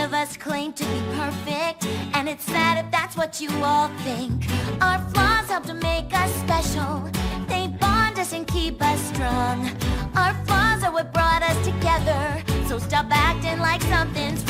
of us claim to be perfect, and it's sad if that's what you all think. Our flaws help to make us special. They bond us and keep us strong. Our flaws are what brought us together, so stop acting like something's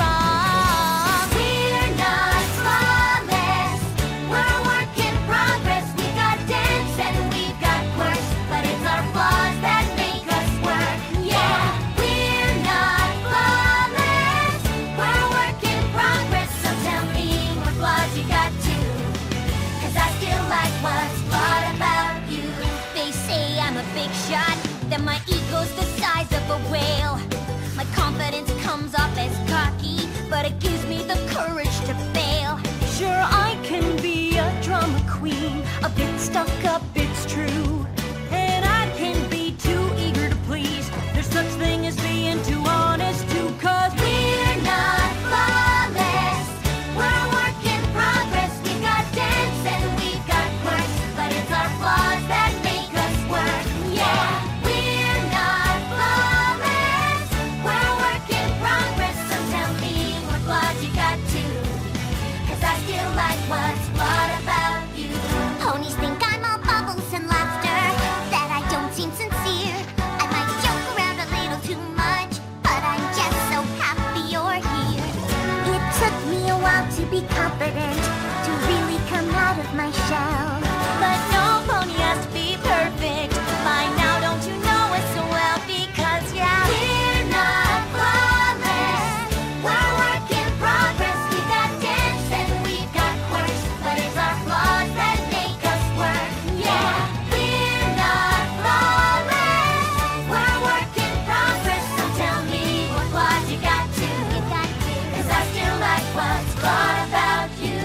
wrong. We're not flawless. We're a work in progress. We got dents and we've got quirks, but it's our flaws that make us work. Yeah, we're not flawless. We're a work in progress, so tell me what flaws you got too, 'cause I still like what's flawed about you. They say I'm a big shot, that my ego's the size of a whale. My confidence comes off as cocky, but it gives me the courage to fail. Sure, I can be a drama queen, a bit stuck up, it's true. And I can be too eager to please. There's such thing as being too honest too, 'cause we're not flawless. We're a work in progress. We've got dents and we've got quirks, but it's our flaws that make us work. Yeah, we're not flawless. We're a work in progress, so tell me what flaws you got too, 'cause I still like what's flawed about you. Ponies think I'm all bubbles and laughter, that I don't seem sincere. I might joke around a little too much, but I'm just so happy you're here. It took me a while to be confident, to really come out of my shell. But no pony has to be perfect. By now, don't you know it so well? Because yeah, we're not flawless. We're a work in progress. We've got dents and we've got quirks, but it's our flaws that make us work. Yeah, we're not flawless. We're a work in progress, so tell me what flaws you got too. 'Cause I still like what's flawed about you.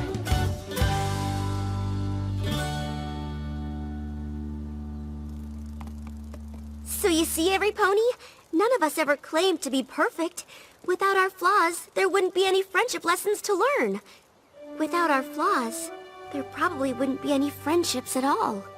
So you see, every pony, none of us ever claimed to be perfect. Without our flaws, there wouldn't be any friendship lessons to learn. Without our flaws, there probably wouldn't be any friendships at all.